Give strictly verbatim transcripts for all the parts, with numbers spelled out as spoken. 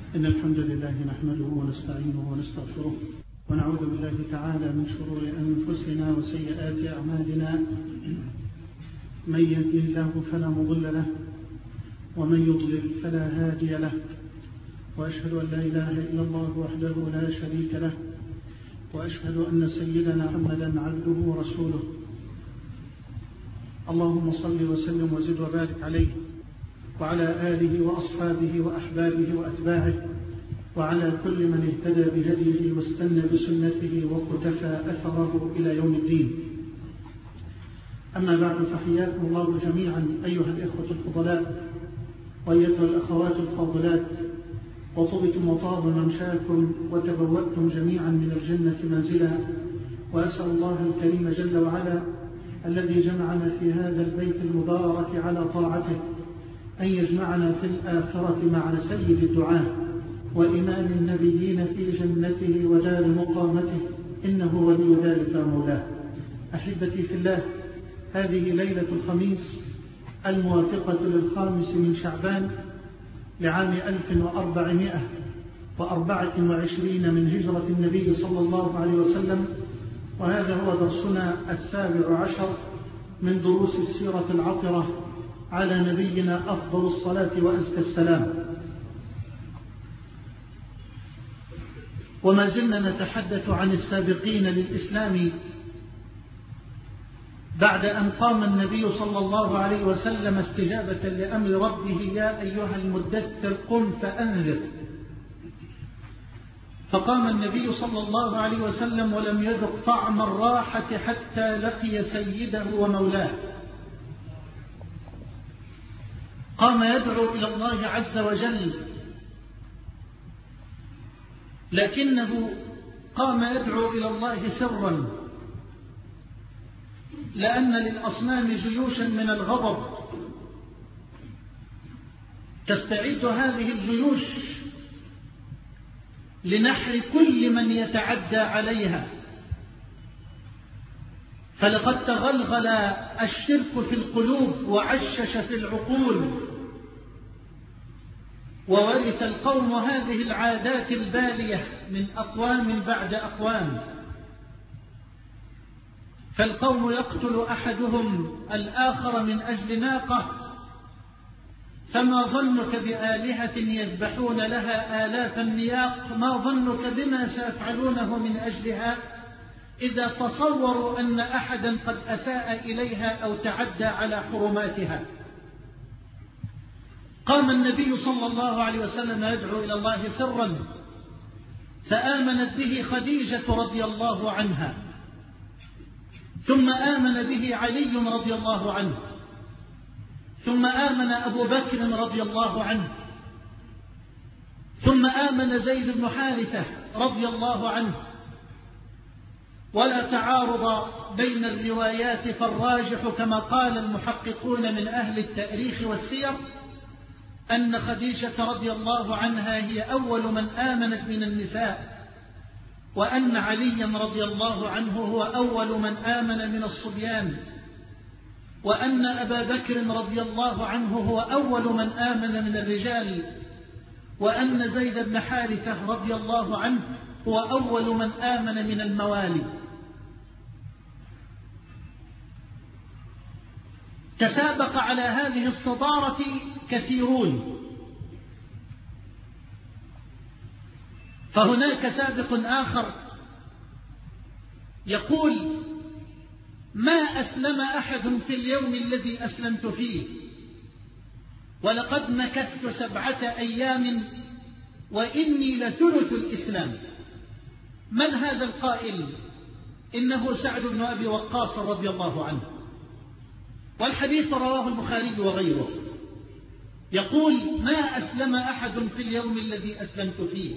إن الحمد لله نحمده ونستعينه ونستغفره ونعوذ بالله تعالى من شرور أنفسنا وسيئات أعمالنا. من يهده الله فلا مضل له ومن يضلل فلا هادي له، وأشهد أن لا إله إلا الله وحده لا شريك له، وأشهد أن سيدنا محمدا عبده ورسوله. اللهم صل وسلم وزد وبارك عليه وعلى آله وأصحابه وأحبابه وأتباعه وعلى كل من اهتدى بهديه واستنى بسنته وقتفى أثره إلى يوم الدين. أما بعد، فحياكم الله جميعا أيها الإخوة الفضلاء وأيتها الأخوات الفاضلات، وطبتم وطاب ممشاكم وتبوأتم جميعا من الجنة منزلا. وأسأل الله الكريم جل وعلا الذي جمعنا في هذا البيت المبارك على طاعته أن يجمعنا في الآخرة مع سيد الدعاة وإمام النبيين في جنته ودار مقامته، إنه ولي ذلك مولاه. أحبتي في الله، هذه ليلة الخميس الموافقة للخامس من شعبان لعام ألف وأربعمائة وأربعة وعشرين من هجرة النبي صلى الله عليه وسلم، وهذا هو درسنا السابع عشر من دروس السيرة العطرة على نبينا أفضل الصلاة وأزكى السلام. وما زلنا نتحدث عن السابقين للإسلام بعد أن قام النبي صلى الله عليه وسلم استجابة لأمر ربه: يا أيها المدثر قم فأنذر. فقام النبي صلى الله عليه وسلم ولم يذق طعم الراحة حتى لقي سيده ومولاه. قام يدعو إلى الله عز وجل، لكنه قام يدعو إلى الله سرا، لأن للأصنام جيوشا من الغضب تستعد هذه الجيوش لنحر كل من يتعدى عليها. فلقد تغلغل الشرك في القلوب وعشش في العقول، وورث القوم هذه العادات البالية من أقوام بعد أقوام. فالقوم يقتل أحدهم الآخر من أجل ناقة، فما ظنك بآلهة يذبحون لها آلاف النياق؟ ما ظنك بما سيفعلونه من أجلها إذا تصوروا أن أحدا قد أساء إليها أو تعدى على حرماتها؟ قام النبي صلى الله عليه وسلم يدعو إلى الله سرا، فآمنت به خديجة رضي الله عنها، ثم آمن به علي رضي الله عنه، ثم آمن أبو بكر رضي الله عنه، ثم آمن زيد بن حارثة رضي الله عنه. ولا تعارض بين الروايات، فالراجح كما قال المحققون من أهل التاريخ والسير أن خديجة رضي الله عنها هي أول من آمنت من النساء، وأن عليا رضي الله عنه هو أول من آمن من الصبيان، وأن أبا بكر رضي الله عنه هو أول من آمن من الرجال، وأن زيد بن حارثة رضي الله عنه هو أول من آمن من الموالي. تسابق على هذه الصدارة كثيرون، فهناك سابق آخر يقول: ما أسلم أحد في اليوم الذي أسلمت فيه، ولقد مكثت سبعة أيام وإني لثلث الإسلام. من هذا القائل؟ إنه سعد بن أبي وقاص رضي الله عنه، والحديث رواه البخاري وغيره. يقول: ما أسلم أحد في اليوم الذي أسلمت فيه،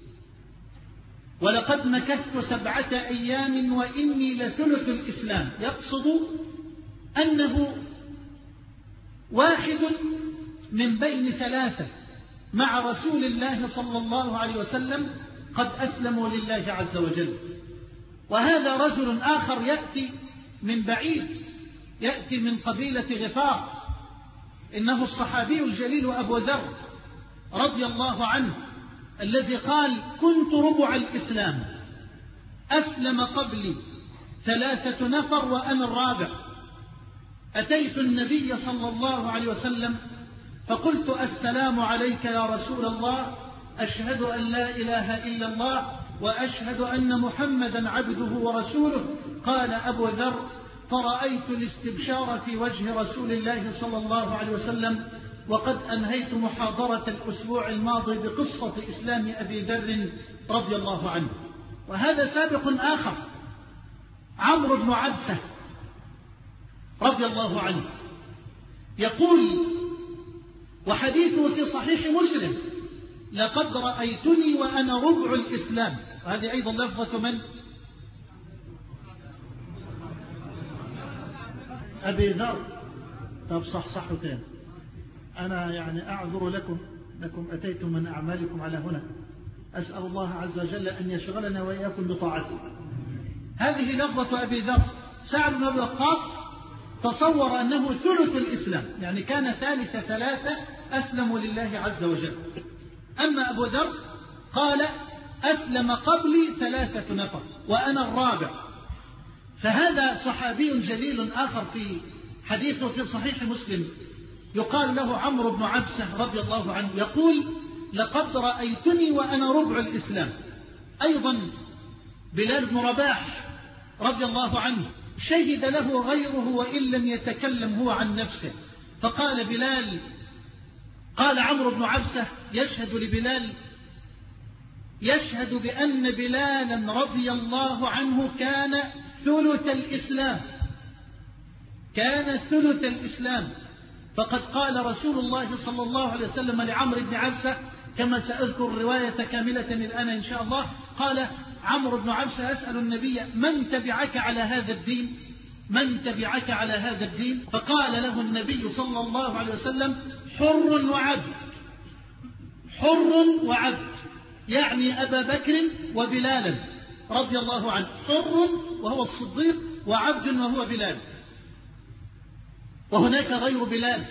ولقد مكثت سبعة أيام وإني لثلث الإسلام. يقصد أنه واحد من بين ثلاثة مع رسول الله صلى الله عليه وسلم قد أسلموا لله عز وجل. وهذا رجل آخر يأتي من بعيد، يأتي من قبيلة غفار، إنه الصحابي الجليل أبو ذر رضي الله عنه، الذي قال كنت ربع الإسلام أسلم قبلي ثلاثة نفر وأنا الرابع، أتيت النبي صلى الله عليه وسلم فقلت السلام عليك يا رسول الله، أشهد أن لا إله إلا الله وأشهد أن محمدا عبده ورسوله. قال أبو ذر فرأيت الاستبشار في وجه رسول الله صلى الله عليه وسلم وقد أنهيت محاضرة الأسبوع الماضي بقصة إسلام أبي ذر رضي الله عنه. وهذا سابق آخر، عمرو بن عبسة رضي الله عنه يقول وحديثه في صحيح مسلم لقد رأيتني وأنا ربع الإسلام. وهذه أيضا لفظة من؟ أبي ذر. طب صح صح تاني، أنا يعني أعذر لكم لكم أتيتم من أعمالكم على هنا، أسأل الله عز وجل أن يشغلنا وإياكم بطاعته. هذه لفظة أبي ذر. سعد بن أبي وقاص تصور أنه ثلث الإسلام، يعني كان ثالث ثلاثة أسلموا لله عز وجل. أما أبو ذر قال أسلم قبلي ثلاثة نفر وأنا الرابع. فهذا صحابي جليل آخر في حديثه في صحيح مسلم يقال له عمرو بن عبسة رضي الله عنه يقول لقد رأيتني وأنا ربع الإسلام. أيضا بلال بن رباح رضي الله عنه شهد له غيره وإن لم يتكلم هو عن نفسه، فقال بلال قال عمرو بن عبسة يشهد لبلال يشهد بأن بلالا رضي الله عنه كان ثلث الإسلام، كان ثلث الإسلام. فقد قال رسول الله صلى الله عليه وسلم لعمرو بن عبسة كما سأذكر الرواية كاملة الآن إن شاء الله، قال عمرو بن عبسة أسأل النبي من تبعك على هذا الدين، من تبعك على هذا الدين؟ فقال له النبي صلى الله عليه وسلم حر وعبد، حر وعبد، يعني أبا بكر وبلالا رضي الله عنه، حر وهو الصديق وعبد وهو بلال. وهناك غير بلال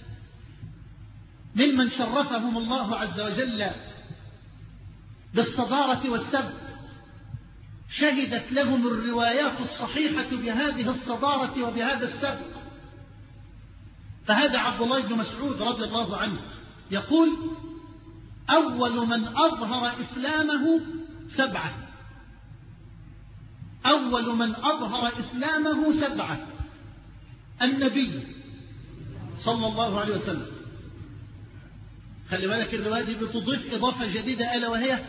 ممن شرفهم الله عز وجل بالصدارة والسبق، شهدت لهم الروايات الصحيحة بهذه الصدارة وبهذا السبق. فهذا عبد الله بن مسعود رضي الله عنه يقول أول من أظهر إسلامه سبعة، أول من أظهر إسلامه سبعة: النبي صلى الله عليه وسلم. خلي بالك الرواية دي بتضيف إضافة جديدة ألا وهي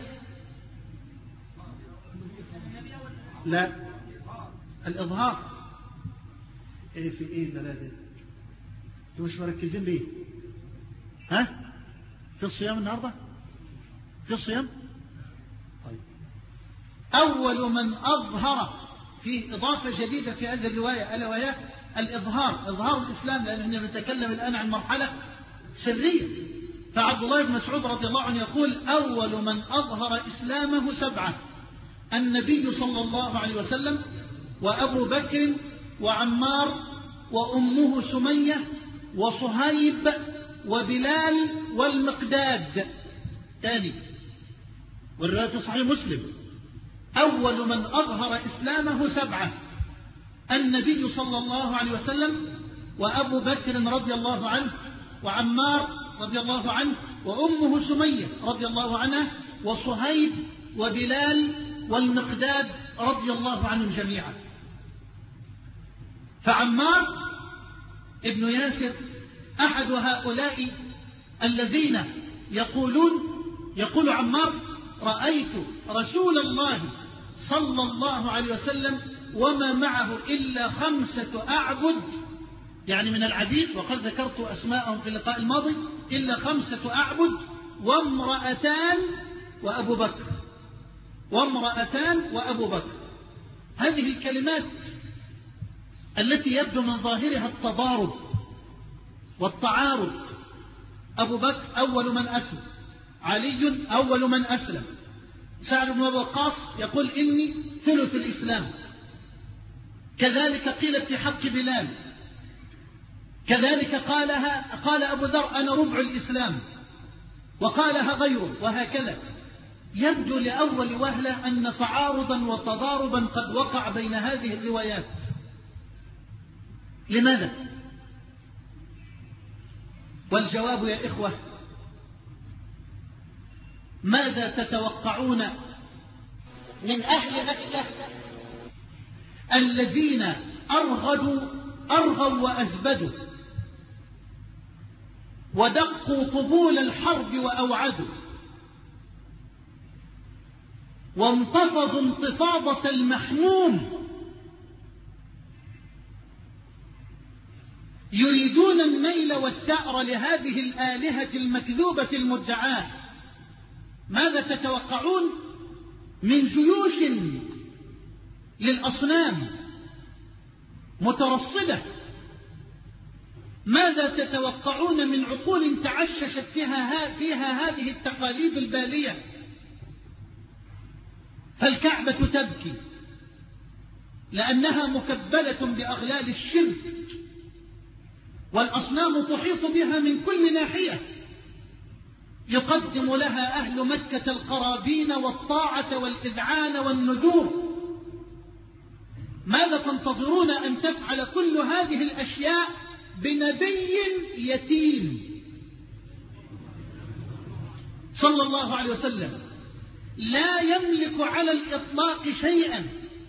لا الإظهار. إيه في إيه البلاد؟ أنتوا مش مركزين ليه؟ ها؟ في الصيام النهارده؟ في الصيام؟ طيب. أول من أظهر، في إضافة جديدة في هذه الرواية ألا وهي الإظهار، إظهار الإسلام، لأننا نتكلم الآن عن مرحلة سرية. فعبد الله بن مسعود رضي الله عنه يقول أول من أظهر إسلامه سبعة: النبي صلى الله عليه وسلم وأبو بكر وعمار وأمه سمية وصهيب وبلال والمقداد. ثاني، والرواية في صحيح مسلم: أول من أظهر إسلامه سبعة: النبي صلى الله عليه وسلم وأبو بكر رضي الله عنه وعمار رضي الله عنه وأمه سمية رضي الله عنها وصهيب وبلال والمقداد رضي الله عنهم جميعا. فعمار ابن ياسر أحد هؤلاء الذين يقولون يقول عمار: رأيت رسول الله صلى الله عليه وسلم وما معه إلا خمسة أعبد، يعني من العبيد، وقد ذكرت أسماءهم في اللقاء الماضي، إلا خمسة أعبد وامرأتان وأبو بكر، وامرأتان وأبو بكر. هذه الكلمات التي يبدو من ظاهرها التضارب والتعارض. أبو بكر أول من أسلم، علي أول من أسلم، سعد بن أبي وقاص يقول إني ثلث الإسلام، كذلك قيل في حق بلال، كذلك قالها قال أبو ذر أنا ربع الإسلام، وقالها غيره، وهكذا. يبدو لأول وهلة أن تعارضا وتضاربا قد وقع بين هذه الروايات. لماذا؟ والجواب يا إخوة، ماذا تتوقعون من أهل مكة الذين أرغدوا أرغوا وأزبدوا ودقوا طبول الحرب وأوعدوا وانتفضوا انتفاضة المحموم، يريدون النيل والثأر لهذه الآلهة المكذوبة المدعاة. ماذا تتوقعون من جيوش للأصنام مترصدة؟ ماذا تتوقعون من عقول تعششت فيها, فيها هذه التقاليد البالية؟ فالكعبة تبكي لأنها مكبلة بأغلال الشرك، والأصنام تحيط بها من كل ناحية، يقدم لها أهل مكة القرابين والطاعة والإذعان والنذور. ماذا تنتظرون أن تفعل كل هذه الأشياء بنبي يتيم صلى الله عليه وسلم لا يملك على الإطلاق شيئا؟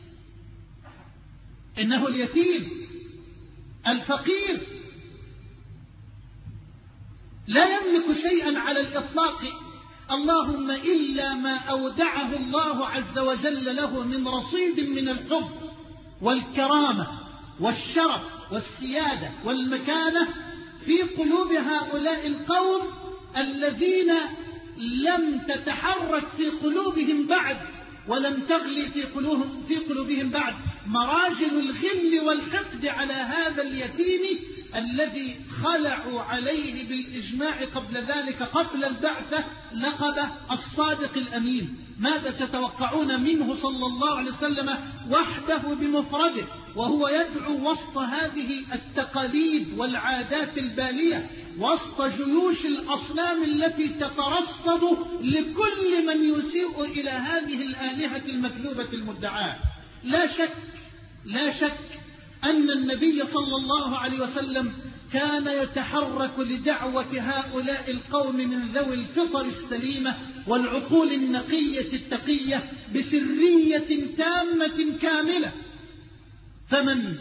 إنه اليتيم الفقير لا يملك شيئا على الإطلاق، اللهم إلا ما أودعه الله عز وجل له من رصيد من الحب والكرامة والشرف والسيادة والمكانة في قلوب هؤلاء القوم الذين لم تتحرك في قلوبهم بعد ولم تغلي في قلوبهم, في قلوبهم بعد مراجل الغل والحقد على هذا اليتيم الذي خلعوا عليه بالإجماع قبل ذلك قبل البعثة لقبه الصادق الأمين. ماذا تتوقعون منه صلى الله عليه وسلم وحده بمفرده وهو يدعو وسط هذه التقاليد والعادات البالية، وسط جيوش الأصنام التي تترصد لكل من يسيء إلى هذه الآلهة المكذوبة المدعاة؟ لا شك لا شك أن النبي صلى الله عليه وسلم كان يتحرك لدعوة هؤلاء القوم من ذوي الفطر السليمة والعقول النقية التقية بسرية تامة كاملة. فمن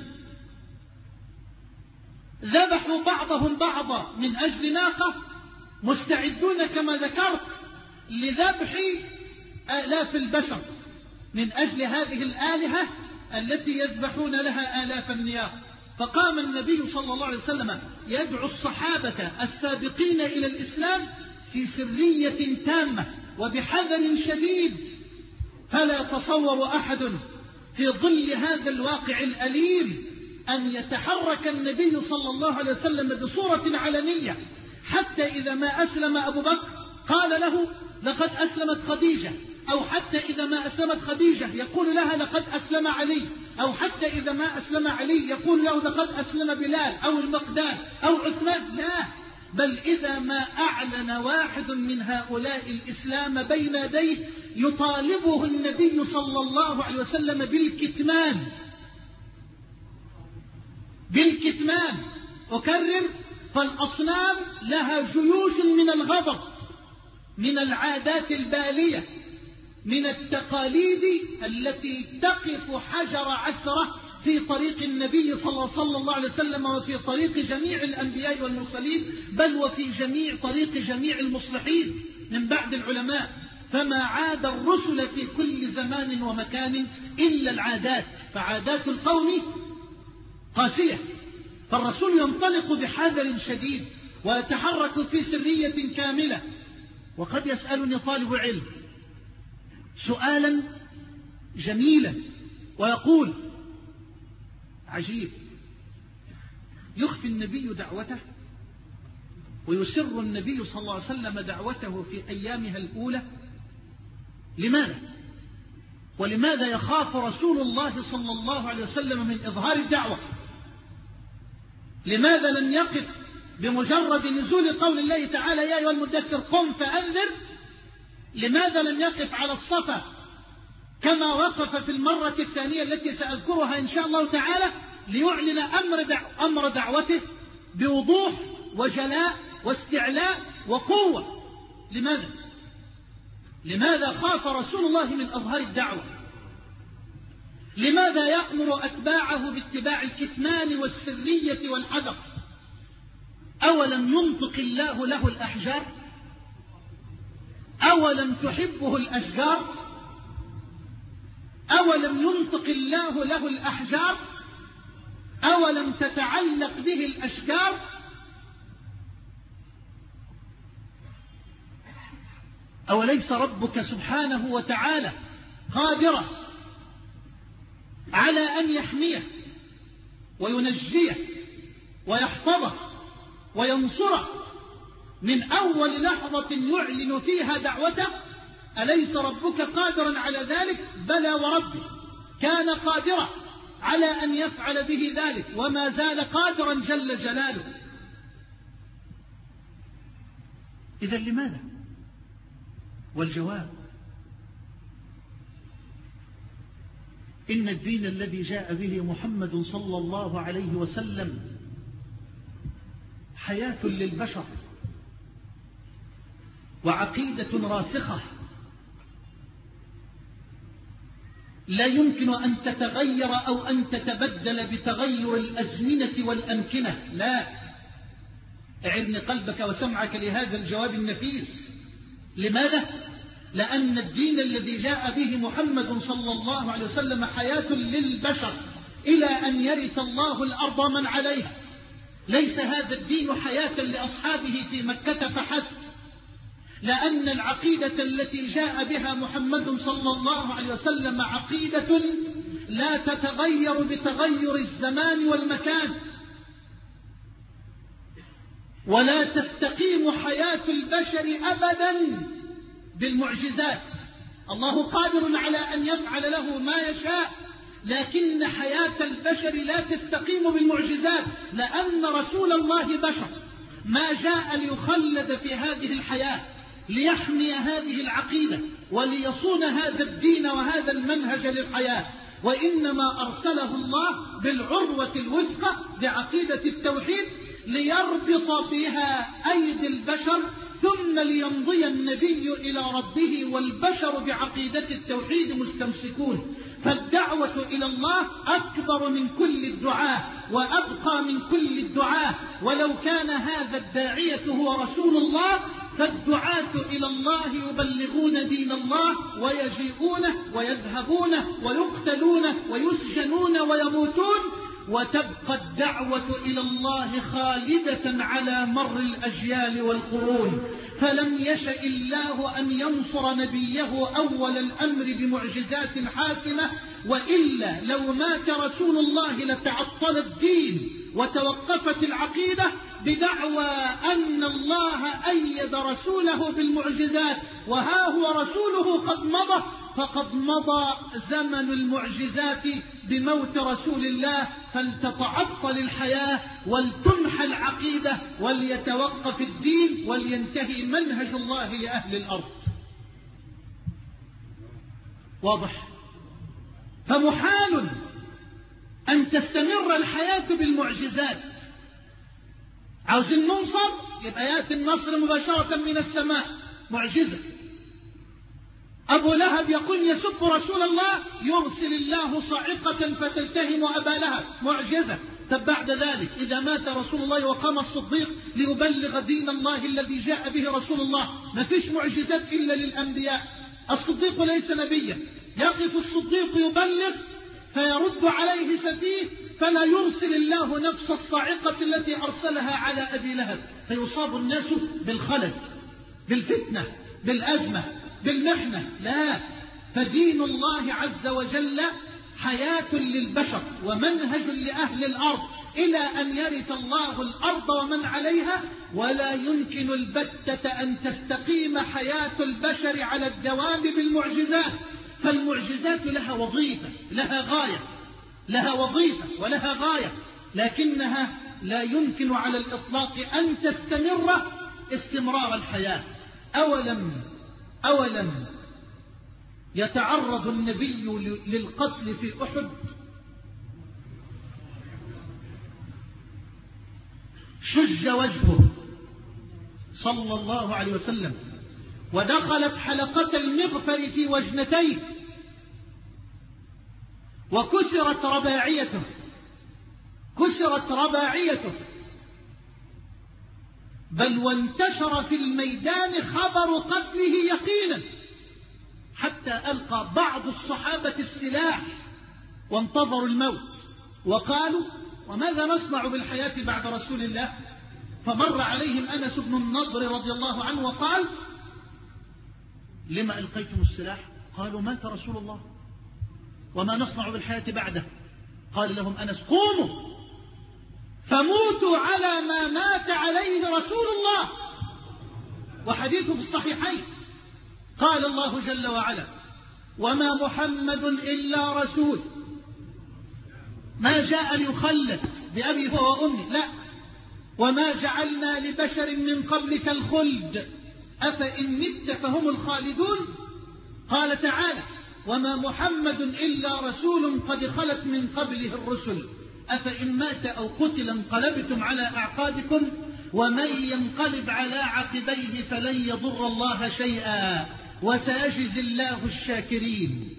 ذبحوا بعضهم بعضا من أجل ناقة مستعدون كما ذكرت لذبح آلاف البشر من أجل هذه الآلهة التي يذبحون لها آلاف النياق. فقام النبي صلى الله عليه وسلم يدعو الصحابة السابقين إلى الإسلام في سرية تامة وبحذر شديد. فلا يتصور أحد في ظل هذا الواقع الأليم أن يتحرك النبي صلى الله عليه وسلم بصورة علنية، حتى إذا ما أسلم أبو بكر قال له لقد أسلمت خديجة، أو حتى إذا ما أسلمت خديجة يقول لها لقد أسلم علي، أو حتى إذا ما أسلم علي يقول له لقد أسلم بلال أو المقداد أو عثمان. لا، بل إذا ما أعلن واحد من هؤلاء الإسلام بين يديه يطالبه النبي صلى الله عليه وسلم بالكتمان بالكتمان. أكرر، فالأصنام لها جيوش من الغضب، من العادات البالية، من التقاليد التي تقف حجر عثرة في طريق النبي صلى الله عليه وسلم وفي طريق جميع الأنبياء والمرسلين، بل وفي جميع طريق جميع المصلحين من بعد العلماء. فما عاد الرسل في كل زمان ومكان إلا العادات، فعادات القوم قاسية. فالرسول ينطلق بحذر شديد ويتحرك في سرية كاملة. وقد يسألني طالب علم سؤالا جميلا ويقول عجيب، يخفي النبي دعوته ويسر النبي صلى الله عليه وسلم دعوته في أيامها الأولى، لماذا؟ ولماذا يخاف رسول الله صلى الله عليه وسلم من إظهار الدعوة؟ لماذا لم يقف بمجرد نزول قول الله تعالى يا أيها المدثر قم فأنذر لماذا لم يقف على الصفا كما وقف في المرة الثانية التي سأذكرها إن شاء الله تعالى، ليعلن أمر, دع... أمر دعوته بوضوح وجلاء واستعلاء وقوة؟ لماذا؟ لماذا خاف رسول الله من أظهار الدعوة؟ لماذا يأمر أتباعه باتباع الكتمان والسرية والحذر؟ أولم ينطق الله له الأحجار؟ أولم تحبه الأشجار؟ أولم ينطق الله له الأحجار؟ أولم تتعلق به الأشجار؟ أوليس ربك سبحانه وتعالى قادرا على أن يحميه وينجيه ويحفظه وينصره من أول لحظة يعلن فيها دعوته؟ أليس ربك قادرا على ذلك؟ بلى وربه، كان قادرا على أن يفعل به ذلك وما زال قادرا جل جلاله. إذا لماذا؟ والجواب: إن الدين الذي جاء به محمد صلى الله عليه وسلم حياة للبشر وعقيدة راسخة لا يمكن أن تتغير أو أن تتبدل بتغير الأزمنة والأمكنة. لا، اعرني قلبك وسمعك لهذا الجواب النفيس. لماذا؟ لأن الدين الذي جاء به محمد صلى الله عليه وسلم حياة للبشر إلى أن يرث الله الأرض من عليها. ليس هذا الدين حياة لأصحابه في مكة فحسب، لأن العقيدة التي جاء بها محمد صلى الله عليه وسلم عقيدة لا تتغير بتغير الزمان والمكان، ولا تستقيم حياة البشر أبدا بالمعجزات. الله قادر على أن يفعل له ما يشاء، لكن حياة البشر لا تستقيم بالمعجزات، لأن رسول الله بشر ما جاء ليخلد في هذه الحياة ليحمي هذه العقيدة وليصون هذا الدين وهذا المنهج للحياة، وإنما أرسله الله بالعروة الوثقى بعقيدة التوحيد ليربط بها أيدي البشر، ثم ليمضي النبي إلى ربه والبشر بعقيدة التوحيد مستمسكون. فالدعوة إلى الله أكبر من كل الدعاة وأبقى من كل الدعاة، ولو كان هذا الداعية هو رسول الله فالدعاة إلى الله يبلغون دين الله ويجيئونه ويذهبونه ويقتلونه ويسجنون ويموتون، وتبقى الدعوة إلى الله خالدة على مر الأجيال والقرون. فلم يشأ الله أن ينصر نبيه أول الأمر بمعجزات حاسمة، وإلا لو مات رسول الله لتعطل الدين وتوقفت العقيدة بدعوى أن الله أيد رسوله بالمعجزات، وها هو رسوله قد مضى، فقد مضى زمن المعجزات بموت رسول الله، فلتتعطل الحياة ولتمحى العقيدة وليتوقف الدين ولينتهي منهج الله لأهل الأرض. واضح؟ فمحال أن تستمر الحياة بالمعجزات. عاوزين ننصر يبقى يأتي النصر مباشرة من السماء، معجزة. أبو لهب يقول يسب رسول الله، يرسل الله صاعقة فتلتهم أبا لهب، معجزة. طب بعد ذلك إذا مات رسول الله وقام الصديق ليبلغ دين الله الذي جاء به رسول الله، ما فيش معجزات إلا للأنبياء. الصديق ليس نبيا، يقف الصديق يبلغ فيرد عليه سفيه، فلا يرسل الله نفس الصاعقة التي أرسلها على أبي لهب، فيصاب الناس بالخلل، بالفتنة، بالأزمة، بالمحنة. لا، فدين الله عز وجل حياة للبشر ومنهج لأهل الأرض إلى أن يرث الله الأرض ومن عليها، ولا يمكن البتة أن تستقيم حياة البشر على الدوام بالمعجزات. فالمعجزات لها وظيفة، لها غاية، لها وظيفة ولها غاية، لكنها لا يمكن على الإطلاق أن تستمر استمرار الحياة. أولم أولم يتعرض النبي للقتل في أحد؟ شج وجهه صلى الله عليه وسلم، ودخلت حلقة المغفر في وجنتيه، وكسرت رباعيته كسرت رباعيته بل وانتشر في الميدان خبر قتله يقينا، حتى ألقى بعض الصحابة السلاح وانتظروا الموت، وقالوا وماذا نصنع بالحياة بعد رسول الله؟ فمر عليهم أنس بن النضر رضي الله عنه وقال لما ألقيتم السلاح؟ قالوا مات رسول الله وما نصنع بالحياة بعده. قال لهم أنس قوموا فموتوا على ما مات عليه رسول الله، وحديثه في الصحيحين. قال الله جل وعلا وما محمد إلا رسول، ما جاء ليخلد بأبي هو وأمي، لا، وما جعلنا لبشر من قبلك الخلد أفإن مت فهم الخالدون. قال تعالى وما محمد إلا رسول قد خلت من قبله الرسل أفإن مات أو قتل انقلبتم على أعقابكم ومن ينقلب على عقبيه فلن يضر الله شيئا وسيجزي الله الشاكرين.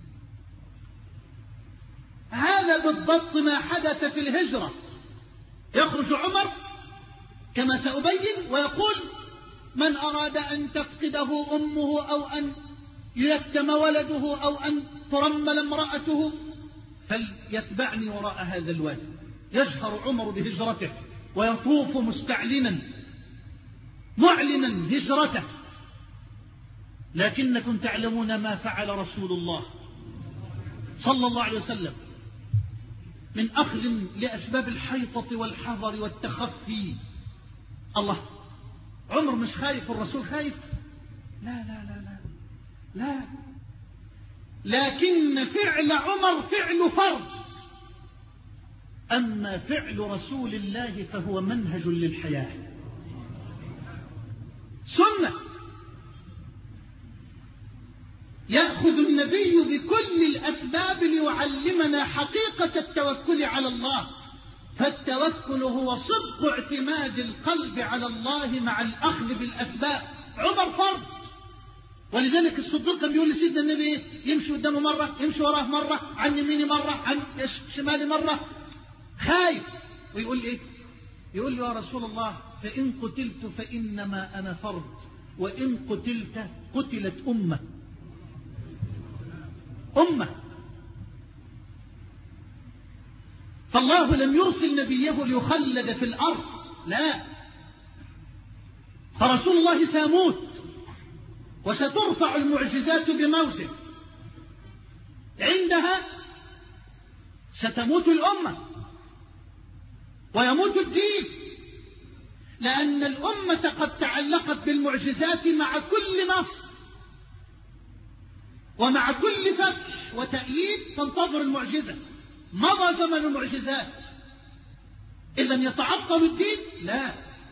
هذا بالضبط ما حدث في الهجرة. يخرج عمر كما سأبين ويقول من أراد أن تفقده أمه أو أن ييتم ولده أو أن ترمل امرأته فليتبعني وراء هذا الوادي. يجهر عمر بهجرته ويطوف مستعلنا معلنا هجرته، لكنكم تعلمون ما فعل رسول الله صلى الله عليه وسلم من أخذ لأسباب الحيطة والحذر والتخفي. الله، عمر مش خايف والرسول خايف؟ لا لا لا لا لا، لكن فعل عمر فعل فرض، أما فعل رسول الله فهو منهج للحياة، سنة. يأخذ النبي بكل الأسباب ليعلمنا حقيقة التوكل على الله، فالتوكل هو صدق اعتماد القلب على الله مع الأخذ بالأسباب. عمر فرض، ولذلك الصديق كان بيقول لسيدنا النبي يمشي قدامه مرة، يمشي وراه مرة، عن يميني مرة، عن شمالي مرة، خايف، ويقول ايه؟ يقول له يا رسول الله فإن قتلت فإنما أنا فرد، وإن قتلت قتلت أمة أمة. فالله لم يرسل نبيه ليخلد في الأرض، لا، فرسول الله سيموت وسترفع المعجزات بموته، عندها ستموت الأمة ويموت الدين، لأن الأمة قد تعلقت بالمعجزات مع كل نصر ومع كل فتح وتأييد تنتظر المعجزة. مضى زمن المعجزات، إذن يتعطل الدين؟ لا،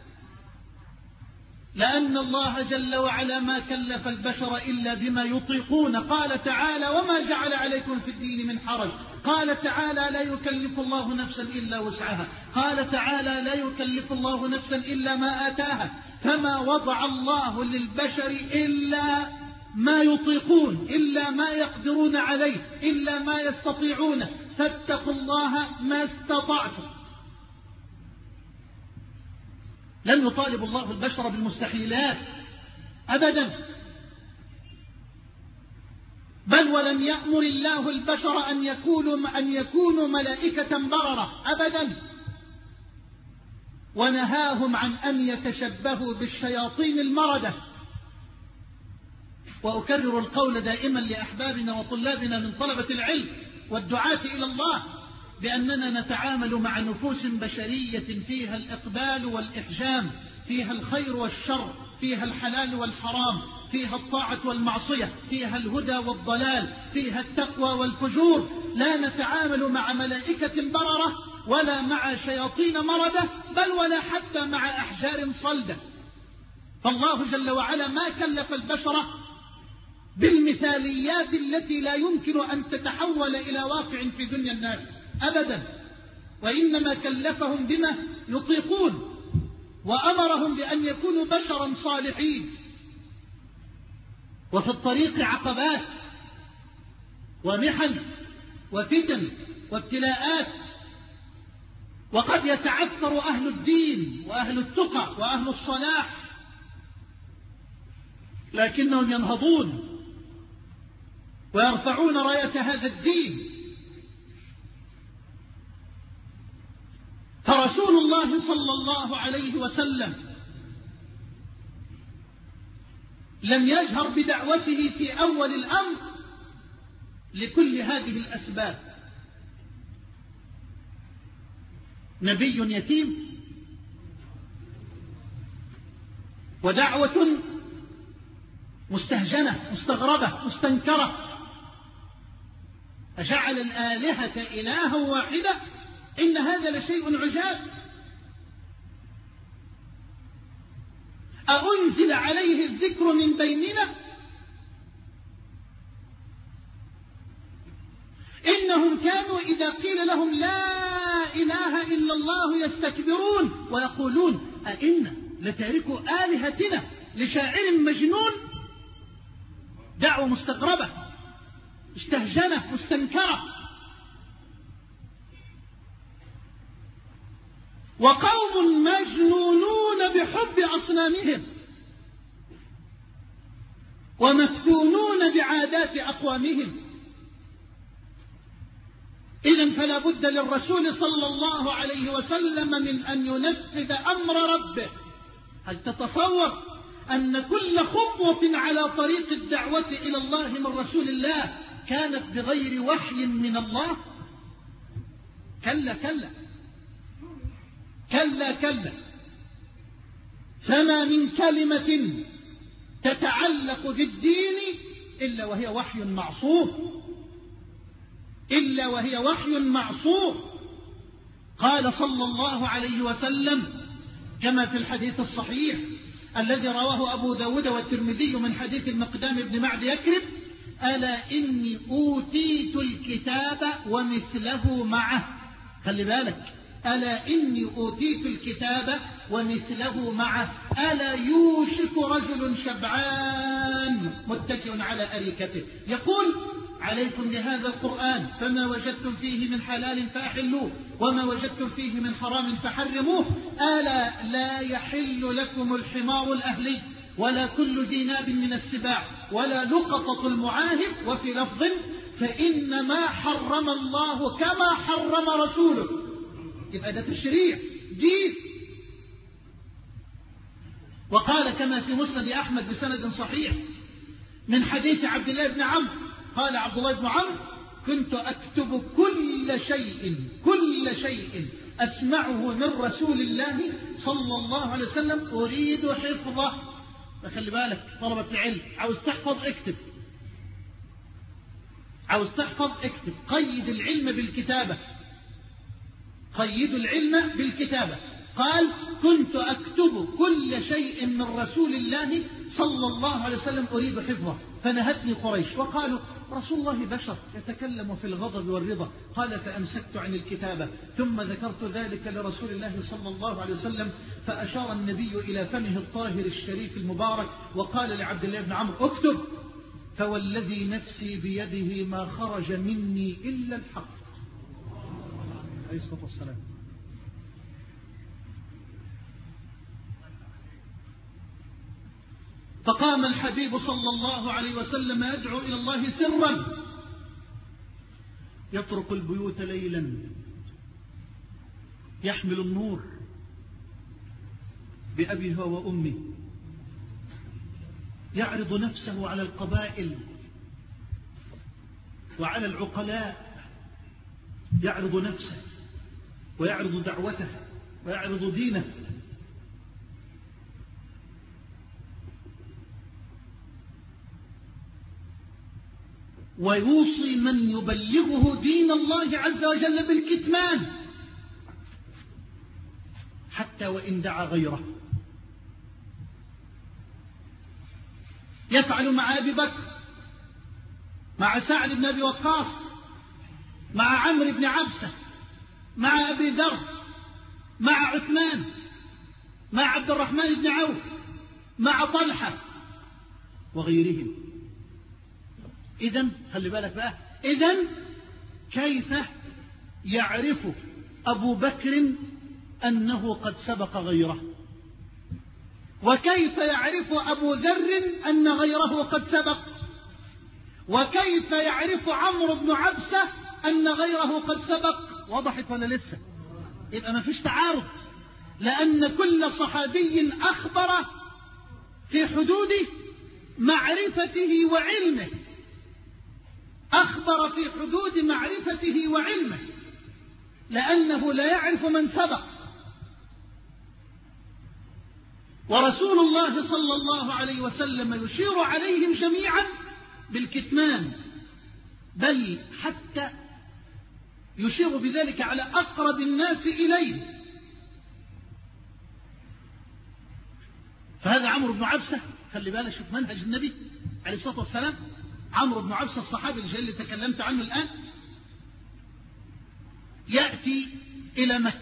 لأن الله جل وعلا ما كلف البشر إلا بما يطيقون. قال تعالى وما جعل عليكم في الدين من حرج. قال تعالى لا يكلف الله نفسا إلا وسعها. قال تعالى لا يكلف الله نفسا إلا ما آتاها. فما وضع الله للبشر إلا ما يطيقون، إلا ما يقدرون عليه، إلا ما يستطيعون، فاتقوا الله ما استطعتم. لم يطالب الله البشر بالمستحيلات أبدا، بل ولم يأمر الله البشر أن يكونوا, أن يكونوا ملائكة بررة أبدا، ونهاهم عن أن يتشبهوا بالشياطين المردة. وأكرر القول دائما لأحبابنا وطلابنا من طلبة العلم والدعاة إلى الله بأننا نتعامل مع نفوس بشرية فيها الإقبال والإحجام، فيها الخير والشر، فيها الحلال والحرام، فيها الطاعة والمعصية، فيها الهدى والضلال، فيها التقوى والفجور. لا نتعامل مع ملائكة بررة ولا مع شياطين مردة، بل ولا حتى مع أحجار صلدة. فالله جل وعلا ما كلف البشر بالمثاليات التي لا يمكن أن تتحول إلى واقع في دنيا الناس أبدا، وإنما كلفهم بما يطيقون وأمرهم بأن يكونوا بشرا صالحين. وفي الطريق عقبات ومحن وفتن وابتلاءات، وقد يتعثر أهل الدين وأهل التقى وأهل الصلاح، لكنهم ينهضون ويرفعون راية هذا الدين. فرسول الله صلى الله عليه وسلم لم يجهر بدعوته في أول الأمر لكل هذه الأسباب. نبي يتيم ودعوة مستهجنة مستغربة مستنكرة، أجعل الآلهة إلها واحدة إن هذا لشيء عجاب. أأنزل عليه الذكر من بيننا؟ إنهم كانوا إذا قيل لهم لا إله إلا الله يستكبرون ويقولون أئنا لتاركوا آلهتنا لشاعر مجنون. دعوة مستغربة استهجنة مستنكرة. وقوم مجنونون بحب أصنامهم ومفتونون بعادات أقوامهم. إذن فلا بد للرسول صلى الله عليه وسلم من أن ينفذ أمر ربه. هل تتصور أن كل خطوة على طريق الدعوة إلى الله من رسول الله كانت بغير وحي من الله؟ كلا كلا كلا كلا. فما من كلمة تتعلق بالدين إلا وهي وحي معصوم، إلا وهي وحي معصوم. قال صلى الله عليه وسلم كما في الحديث الصحيح الذي رواه أبو داود والترمذي من حديث المقدام بن معد يكرب: ألا إني أوتيت الكتاب ومثله معه. خلي بالك، ألا إني أوتيت الكتاب ومثله معه. ألا يوشك رجل شبعان متكئ على أريكته يقول: عليكم بهذا القرآن فما وجدتم فيه من حلال فأحلوه وما وجدتم فيه من حرام فحرموه. ألا لا يحل لكم الحمار الأهلي ولا كل ذي ناب من السباع ولا لقطة المعاهد. وفي لفظ: فإنما حرم الله كما حرم رسوله. يبقى ده تشريع دين. وقال كما في مسند أحمد بسند صحيح من حديث عبد الله بن عمرو قال عبد الله بن عمرو: كنت أكتب كل شيء كل شيء أسمعه من رسول الله صلى الله عليه وسلم أريد حفظه. فخلي بالك طلبة العلم، عاوز تحفظ اكتب، عاوز تحفظ اكتب. قيد العلم بالكتابة، قيد العلم بالكتابة. قال: كنت أكتب كل شيء من رسول الله صلى الله عليه وسلم أريد حفظه. فنهتني قريش وقالوا: رسول الله بشر يتكلم في الغضب والرضا. قال: فأمسكت عن الكتابة ثم ذكرت ذلك لرسول الله صلى الله عليه وسلم، فأشار النبي إلى فمه الطاهر الشريف المبارك وقال لعبد الله بن عمرو: اكتب. فوالذي نفسي بيده ما خرج مني إلا الحق عليه الصلاة والسلام. فقام الحبيب صلى الله عليه وسلم يدعو إلى الله سرا، يطرق البيوت ليلا، يحمل النور بأبيها وأمه، يعرض نفسه على القبائل وعلى العقلاء، يعرض نفسه ويعرض دعوته ويعرض دينه. ويوصي من يبلغه دين الله عز وجل بالكتمان حتى وإن دعا غيره. يفعل مع أبي بكر مع سعد بن أبي وقاص، مع عمرو بن عبسة، مع أبي ذر، مع عثمان، مع عبد الرحمن بن عوف، مع طلحة وغيرهم. إذن خلي بالك بقى، إذن كيف يعرف أبو بكر أنه قد سبق غيره؟ وكيف يعرف أبو ذر أن غيره قد سبق؟ وكيف يعرف عمرو بن عبسة أن غيره قد سبق؟ وضحت ولا لسه؟ يبقى ما فيش تعارض، لأن كل صحابي أخبر في حدود معرفته وعلمه، أخبر في حدود معرفته وعلمه، لأنه لا يعرف من سبق. ورسول الله صلى الله عليه وسلم يشير عليهم جميعا بالكتمان، بل حتى يشير بذلك على أقرب الناس إليه. فهذا عمرو بن عبسة، خلي بالك شوف منهج النبي عليه الصلاة والسلام. عمرو بن عبسة الصحابي الجليل اللي تكلمت عنه الآن، يأتي إلى مكة،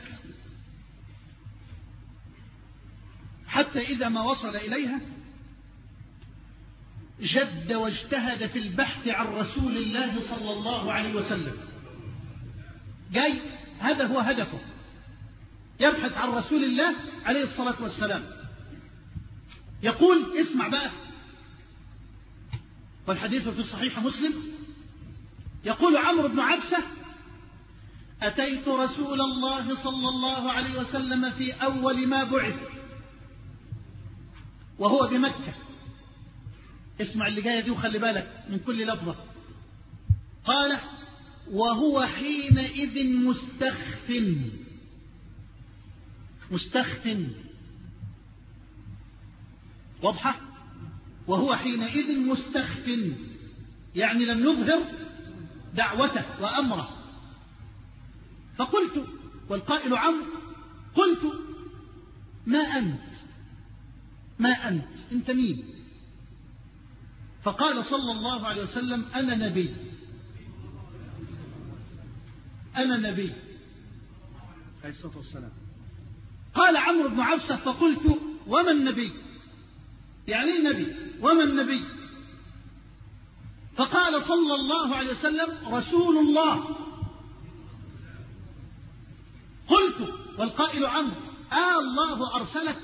حتى إذا ما وصل إليها جد واجتهد في البحث عن رسول الله صلى الله عليه وسلم. جاي هذا هو هدفه، يبحث عن رسول الله عليه الصلاة والسلام. يقول اسمع بقى، والحديث في صحيح مسلم، يقول عمرو بن عبسة: أتيت رسول الله صلى الله عليه وسلم في أول ما بعث وهو بمكة. اسمع اللي جاية دي وخلي بالك من كل لفظة. قال: وهو حينئذ مستخف. مستخف واضحة؟ وهو حينئذ مستخف، يعني لم يظهر دعوته وأمره. فقلت، والقائل عمرو، قلت: ما أنت ما أنت أنت مين؟ فقال صلى الله عليه وسلم: أنا نبي أنا نبي عليه الصلاة والسلام. قال عمرو بن عبسة: فقلت: وما النبي؟ يعني نبي، وما النبي؟ فقال صلى الله عليه وسلم: رسول الله. قلت، والقائل عمرو: آه الله أرسلك؟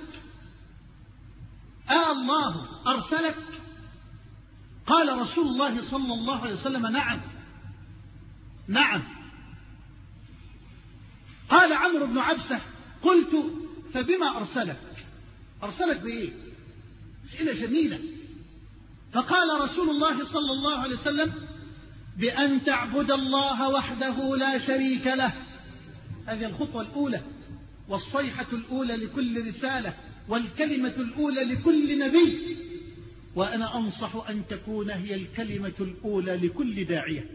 آه الله أرسلك؟ قال رسول الله صلى الله عليه وسلم: نعم نعم. قال عمرو بن عبسة: قلت: فبما أرسلك؟ أرسلك بإيه؟ أسئلة جميلة. فقال رسول الله صلى الله عليه وسلم: بأن تعبد الله وحده لا شريك له. هذه الخطوة الأولى، والصيحة الأولى لكل رسالة، والكلمة الأولى لكل نبي. وأنا أنصح أن تكون هي الكلمة الأولى لكل داعية.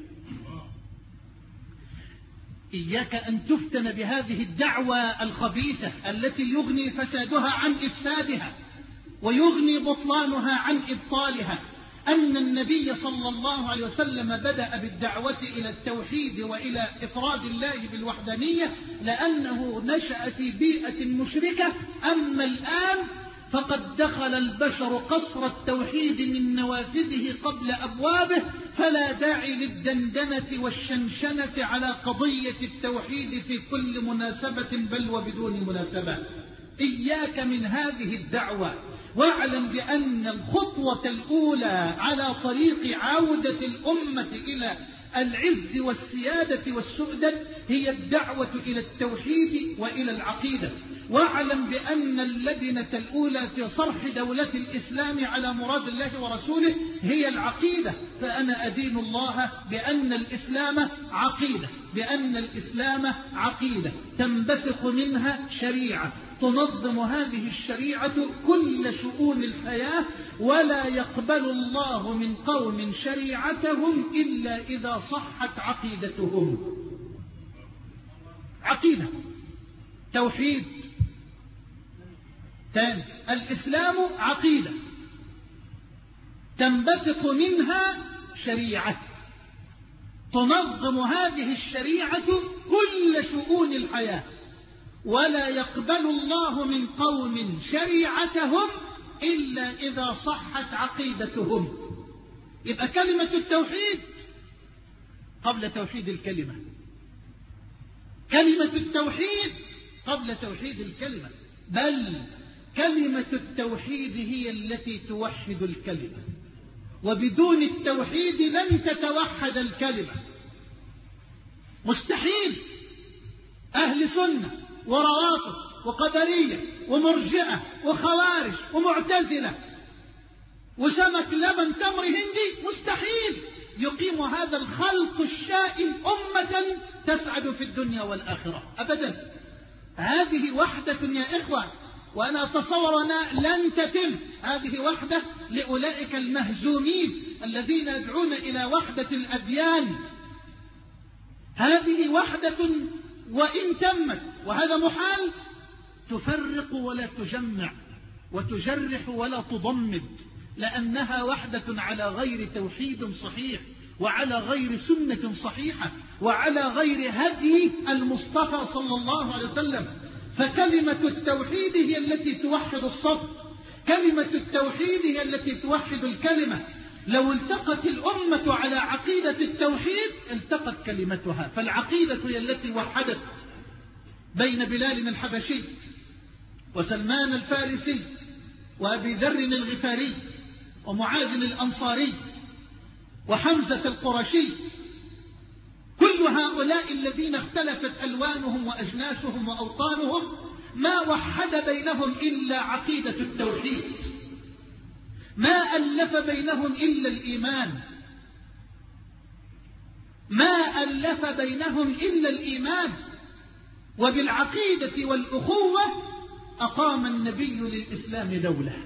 إياك أن تفتن بهذه الدعوة الخبيثة التي يغني فسادها عن إفسادها ويغني بطلانها عن إبطالها. أن النبي صلى الله عليه وسلم بدأ بالدعوة إلى التوحيد وإلى إفراد الله بالوحدانية لأنه نشأ في بيئة مشركة. أما الآن فقد دخل البشر قصر التوحيد من نوافذه قبل أبوابه، فلا داعي للدندنة والشنشنة على قضية التوحيد في كل مناسبة، بل وبدون مناسبة. إياك من هذه الدعوة، واعلم بأن الخطوة الأولى على طريق عودة الأمة إلى العز والسيادة والسؤدد هي الدعوة إلى التوحيد وإلى العقيدة. واعلم بأن اللبنة الأولى في صرح دولة الإسلام على مراد الله ورسوله هي العقيدة. فأنا أدين الله بأن الإسلام عقيدة، بأن الإسلام عقيدة تنبثق منها شريعة تنظم هذه الشريعة كل شؤون الحياة، ولا يقبل الله من قوم شريعتهم إلا إذا صحت عقيدتهم. عقيدة، توحيد. ثاني، الإسلام عقيدة تنبثق منها شريعة. تنظم هذه الشريعة كل شؤون الحياة، ولا يقبل الله من قوم شريعتهم إلا إذا صحت عقيدتهم. يبقى كلمة التوحيد قبل توحيد الكلمة، كلمة التوحيد قبل توحيد الكلمة، بل كلمة التوحيد هي التي توحد الكلمة، وبدون التوحيد لن تتوحد الكلمة. مستحيل أهل سنة وروافض وقدرية ومرجئة وخوارج ومعتزلة وسمك لبن تمر هندي مستحيل يقيم هذا الخلق الشائن أمة تسعد في الدنيا والآخرة أبدا. هذه وحدة يا إخوة، وأنا أتصور أنها لن تتم هذه وحدة لأولئك المهزومين الذين يدعون إلى وحدة الأديان. هذه وحدة وإن تمت، وهذا محال، تفرق ولا تجمع وتجرح ولا تضمد، لأنها وحدة على غير توحيد صحيح، وعلى غير سنة صحيحة، وعلى غير هدي المصطفى صلى الله عليه وسلم. فكلمة التوحيد هي التي توحد الصف، كلمة التوحيد هي التي توحد الكلمة. لو التقت الأمة على عقيدة التوحيد التقت كلمتها، فالعقيدة هي التي وحدت بين بلال الحبشي وسلمان الفارسي وأبي ذر الغفاري ومعاذ الأنصاري وحمزة القرشي. كل هؤلاء الذين اختلفت ألوانهم وأجناسهم وأوطانهم ما وحد بينهم إلا عقيدة التوحيد، ما ألف بينهم إلا الإيمان، ما ألف بينهم إلا الإيمان. وبالعقيدة والأخوة أقام النبي للإسلام دولة،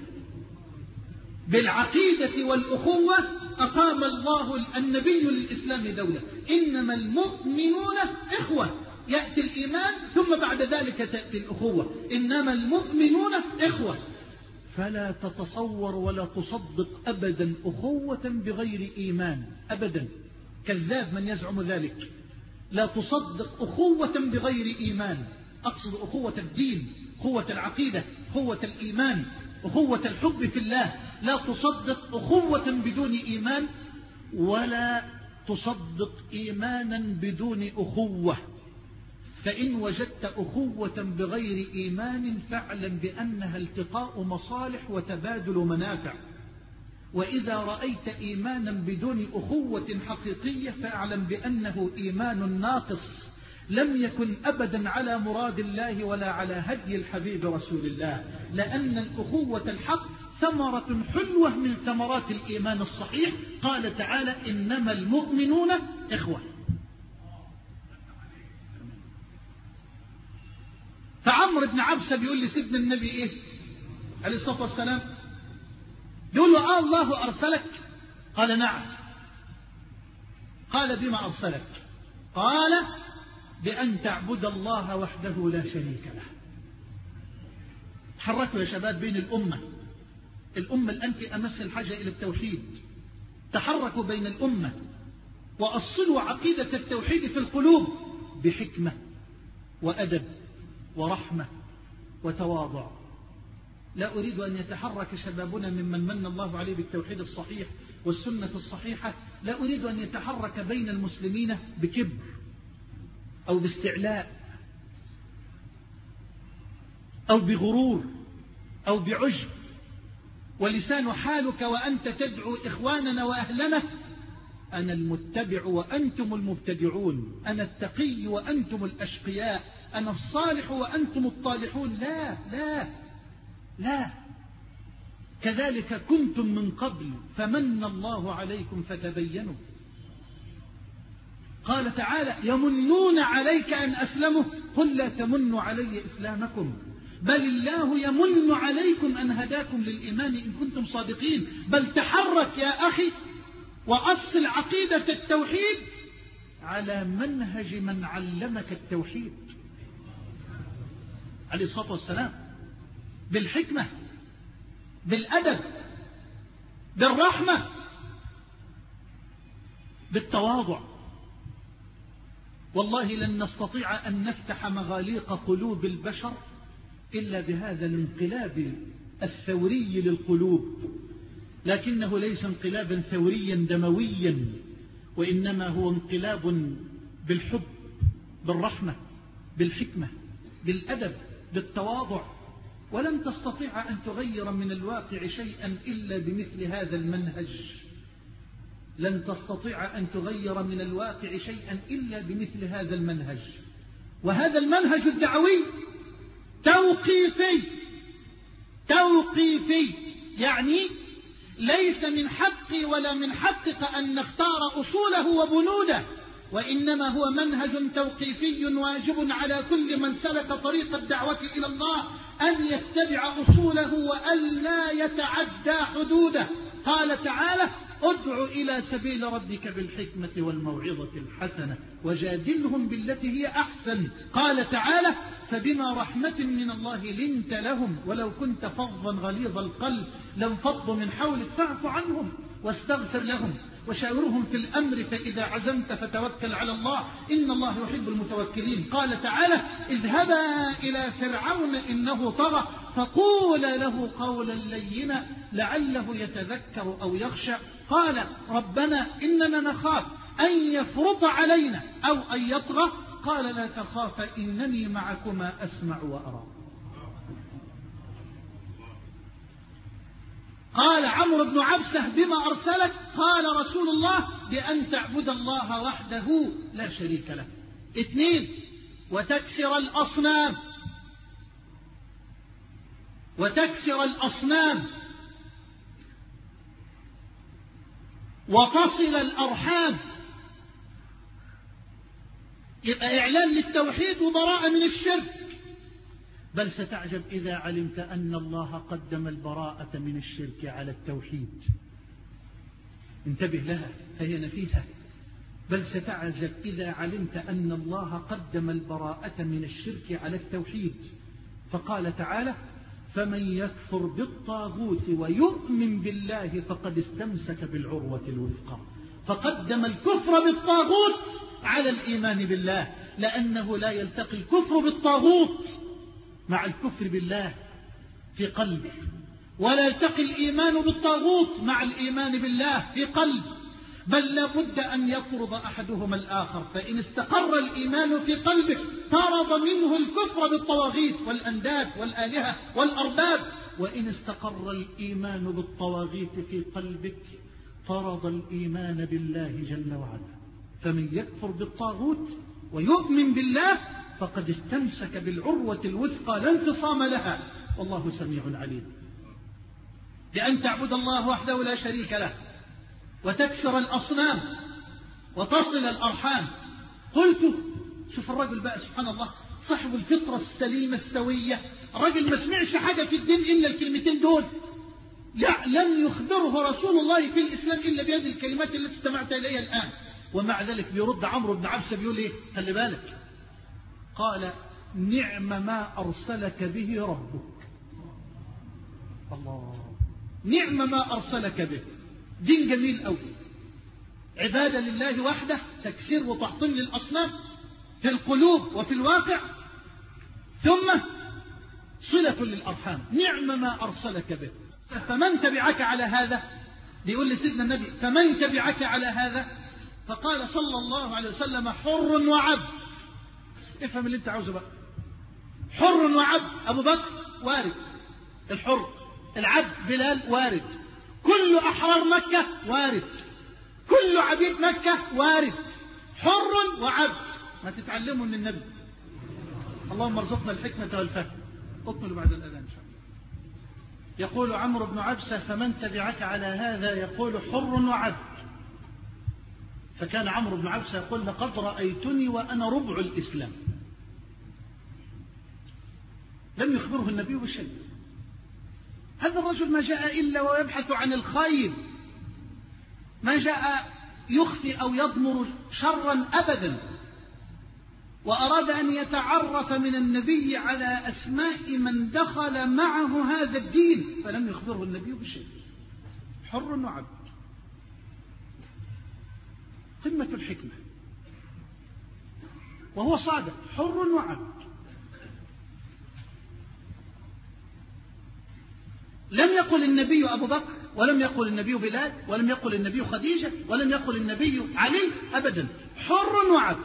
بالعقيدة والأخوة أقام الله النبي للإسلام دولة. إنما المؤمنون إخوة، يأتي الإيمان ثم بعد ذلك تأتي الأخوة، إنما المؤمنون إخوة. فلا تتصور ولا تصدق أبدا أخوة بغير إيمان أبدا، كذاب من يزعم ذلك. لا تصدق أخوة بغير إيمان، أقصد أخوة الدين، أخوة العقيدة، أخوة الإيمان، أخوة الحب في الله. لا تصدق أخوة بدون إيمان، ولا تصدق إيمانا بدون أخوة. فإن وجدت أخوة بغير إيمان فاعلم بأنها التقاء مصالح وتبادل منافع، وإذا رأيت إيمانا بدون أخوة حقيقية فاعلم بأنه إيمان ناقص، لم يكن أبدا على مراد الله ولا على هدي الحبيب رسول الله. لأن الأخوة الحق ثمرة حلوة من ثمرات الإيمان الصحيح. قال تعالى إنما المؤمنون إخوة. فعمر بن عبسة بيقول لسيدنا النبي إيه عليه الصلاة والسلام، يقول له آه الله أرسلك؟ قال نعم. قال بما أرسلك؟ قال بأن تعبد الله وحده لا شريك له. تحركوا يا شباب بين الأمة، الأمة الآن في أمس الحاجة إلى التوحيد. تحركوا بين الأمة وأصلوا عقيدة التوحيد في القلوب بحكمة وأدب ورحمة وتواضع. لا أريد أن يتحرك شبابنا ممن من الله عليه بالتوحيد الصحيح والسنة الصحيحة، لا أريد أن يتحرك بين المسلمين بكبر أو باستعلاء أو بغرور أو بعجب. ولسان حالك وأنت تدعو إخواننا وأهلنا أنا المتبع وأنتم المبتدعون، أنا التقي وأنتم الأشقياء، أنا الصالح وأنتم الطالحون. لا لا لا، كذلك كنتم من قبل فمن الله عليكم فتبينوا. قال تعالى يمنون عليك أن أسلموا قل لا تمنوا علي إسلامكم بل الله يمن عليكم أن هداكم للإيمان إن كنتم صادقين. بل تحرك يا أخي وأصل عقيدة التوحيد على منهج من علمك التوحيد عليه الصلاة والسلام، بالحكمة بالأدب بالرحمة بالتواضع والله لن نستطيع أن نفتح مغاليق قلوب البشر إلا بهذا الانقلاب الثوري للقلوب، لكنه ليس انقلابا ثوريا دمويا، وإنما هو انقلاب بالحب، بالرحمة، بالحكمة، بالأدب، بالتواضع. ولن تستطيع أن تغير من الواقع شيئا إلا بمثل هذا المنهج. لن تستطيع أن تغير من الواقع شيئا إلا بمثل هذا المنهج. وهذا المنهج الدعوي توقيفي توقيفي يعني ليس من حقي ولا من حقك أن نختار أصوله وبنوده، وإنما هو منهج توقيفي واجب على كل من سلك طريق الدعوة إلى الله أن يتبع أصوله وأن لا يتعدى حدوده. قال تعالى: ادع إلى سبيل ربك بالحكمة والموعظة الحسنة وجادلهم بالتي هي أحسن. قال تعالى: فبما رحمة من الله لنت لهم ولو كنت فظا غليظ القلب لانفضوا من حولك فاعف عنهم واستغفر لهم وشاورهم في الأمر فإذا عزمت فتوكل على الله إن الله يحب المتوكلين. قال تعالى: اذهبا إلى فرعون إنه طغى فقولا له قولا لينا لعله يتذكر أو يخشى. قال: ربنا إننا نخاف أن يفرط علينا أو أن يطغى. قال: لا تخافا إنني معكما أسمع وأرى. قال عمرو بن عبسة: بما أرسلك؟ قال رسول الله: بأن تعبد الله وحده لا شريك له. اثنين: وتكسر الأصنام وتكسر الأصنام وتصل الأرحام. يبقى إعلان للتوحيد وبراءة من الشرك. بل ستعجب إذا علمت أن الله قدم البراءة من الشرك على التوحيد. انتبه لها فهي نفيسة. بل ستعجب إذا علمت أن الله قدم البراءة من الشرك على التوحيد. فقال تعالى: فمن يكفر بالطاغوت ويؤمن بالله فقد استمسك بالعروة الوثقى. فقدم الكفر بالطاغوت على الإيمان بالله، لأنه لا يلتقي الكفر بالطاغوت مع الكفر بالله في قلبه، ولا يلتقي الإيمان بالطاغوت مع الإيمان بالله في قلب، بل لابد أن يطرد أحدهما الآخر. فإن استقر الإيمان في قلبك طرد منه الكفر بالطواغيت والأنداد والآلهة والأرباب، وإن استقر الإيمان بالطواغيت في قلبك طرد الإيمان بالله جل وعلا. فمن يكفر بالطاغوت ويؤمن بالله فقد استمسك بالعروة الوثقى لا انفصام لها، والله سميع عليم. بأن تعبد الله وحده لا شريك له، وتكسر الأصنام، وتصل الأرحام. قلت شوف الرجل بقى سبحان الله صاحب الفطرة السليمة السوية، الرجل ما سمعش حاجة في الدين إلا الكلمتين دول. لا، لم يخبره رسول الله في الإسلام إلا بهذه الكلمات التي استمعت إليها الآن. ومع ذلك بيرد عمرو بن عبسة بيقول إيه؟ خلي بالك، قال: نعم ما أرسلك به ربك. الله، نعم ما أرسلك به. دين جميل أوي، عبادة لله وحده، تكسير وتعطيل للأصنام في القلوب وفي الواقع، ثم صلة للأرحام. نعم ما أرسلك به. فمن تبعك على هذا؟ بيقول لسيدنا النبي: فمن تبعك على هذا؟ فقال صلى الله عليه وسلم: حر وعبد. افهم اللي انت عاوزه بقى. حر وعبد، أبو بكر وارد، الحر. العبد بلال وارد. كل أحرار مكة وارد. كل عبيد مكة وارد. حر وعبد. ما تتعلموا من النبي. اللهم ارزقنا الحكمة والفهم. اكملوا بعد الأذان إن شاء الله. يقول عمرو بن عبسة: فمن تبعك على هذا؟ يقول: حر وعبد. فكان عمرو بن عبسة يقول: لقد رأيتني وأنا ربع الإسلام. لم يخبره النبي بشيء. هذا الرجل ما جاء إلا ويبحث عن الخير، ما جاء يخفي أو يضمر شرا أبدا، وأراد أن يتعرف من النبي على أسماء من دخل معه هذا الدين، فلم يخبره النبي بشيء. حر وعبد، قمة الحكمة. وهو صادق حر وعبد. لم يقل النبي أبو بكر، ولم يقل النبي بلال، ولم يقل النبي خديجة، ولم يقل النبي علي، أبدا، حر وعبد.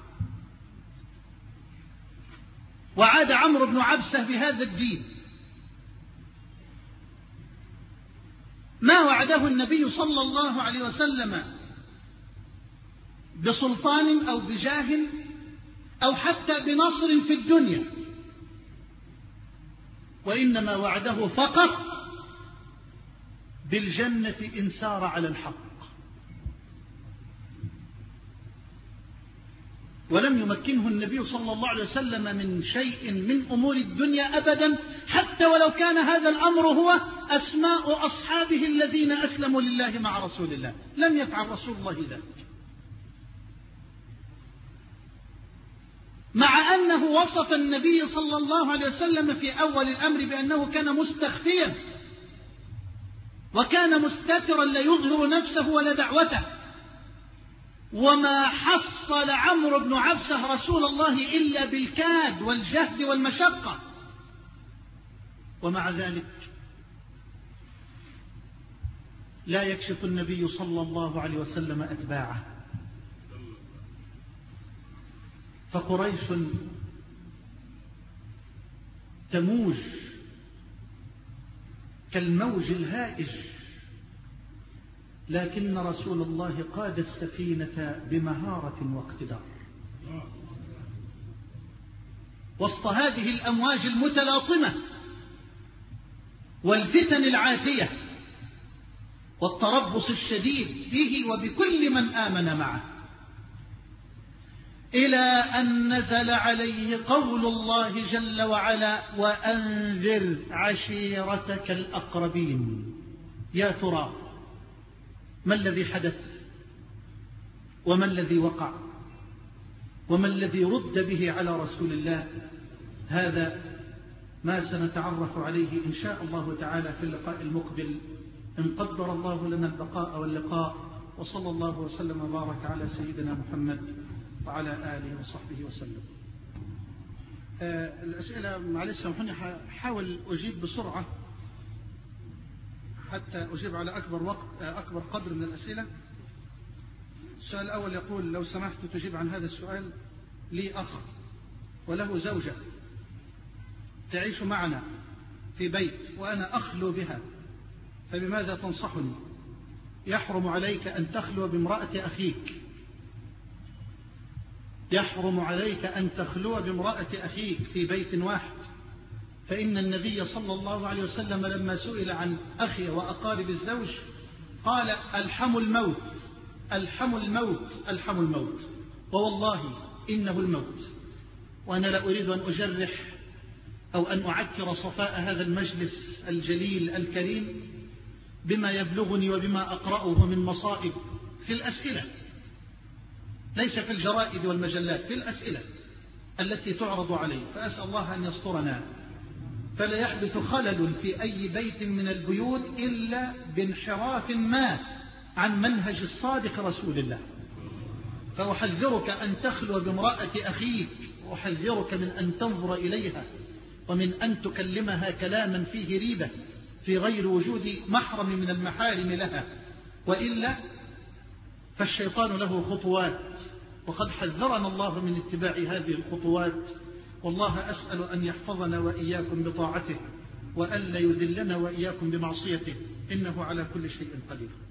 وعاد عمرو بن عبسة بهذا الدين، ما وعده النبي صلى الله عليه وسلم بسلطان أو بجاه أو حتى بنصر في الدنيا، وإنما وعده فقط بالجنة إن سار على الحق. ولم يمكنه النبي صلى الله عليه وسلم من شيء من أمور الدنيا أبدا، حتى ولو كان هذا الأمر هو أسماء أصحابه الذين أسلموا لله مع رسول الله، لم يفعل رسول الله ذلك، مع أنه وصف النبي صلى الله عليه وسلم في أول الأمر بأنه كان مستخفيا وكان مستترا لا يظهر نفسه ولا دعوته. وما حصل عمرو بن عبسة رسول الله إلا بالكاد والجهد والمشقة، ومع ذلك لا يكشف النبي صلى الله عليه وسلم أتباعه. فقريش تموج كالموج الهائج، لكن رسول الله قاد السفينة بمهارة واقتدار وسط هذه الأمواج المتلاطمة والفتن العاتية والتربص الشديد به وبكل من آمن معه، إلى أن نزل عليه قول الله جل وعلا: وأنذر عشيرتك الأقربين. يا ترى ما الذي حدث وما الذي وقع وما الذي رد به على رسول الله؟ هذا ما سنتعرف عليه إن شاء الله تعالى في اللقاء المقبل، إن قدر الله لنا البقاء واللقاء. وصلى الله وسلم وبارك على سيدنا محمد وعلى آله وصحبه وسلم. آه الأسئلة معلش سامحوني، حاول أجيب بسرعة حتى أجيب على أكبر وقت آه أكبر قدر من الأسئلة. السؤال الأول يقول: لو سمحت تجيب عن هذا السؤال. لي أخ وله زوجة تعيش معنا في بيت وأنا أخلو بها، فبماذا تنصحني؟ يحرم عليك أن تخلو بامرأة أخيك، يحرم عليك أن تخلو بامرأة أخيك في بيت واحد، فإن النبي صلى الله عليه وسلم لما سئل عن أخي وأقارب الزوج قال: ألحم الموت ألحم الموت ألحم الموت، ووالله إنه الموت. وأنا لا أريد أن أجرح أو أن أعكر صفاء هذا المجلس الجليل الكريم بما يبلغني وبما أقرأه من مصائب في الأسئلة، ليس في الجرائد والمجلات، في الأسئلة التي تعرض علي، فأسأل الله أن يسترنا، فلا يحدث خلل في أي بيت من البيوت إلا بانحراف ما عن منهج الصادق رسول الله. فأحذرك أن تخلو بامرأة أخيك، وأحذرك من أن تنظر إليها ومن أن تكلمها كلاما فيه ريبة في غير وجود محرم من المحارم لها، وإلا فالشيطان له خطوات، وقد حذرنا الله من اتباع هذه الخطوات. والله أسأل أن يحفظنا وإياكم بطاعته، وألا يذلنا وإياكم بمعصيته، إنه على كل شيء قدير.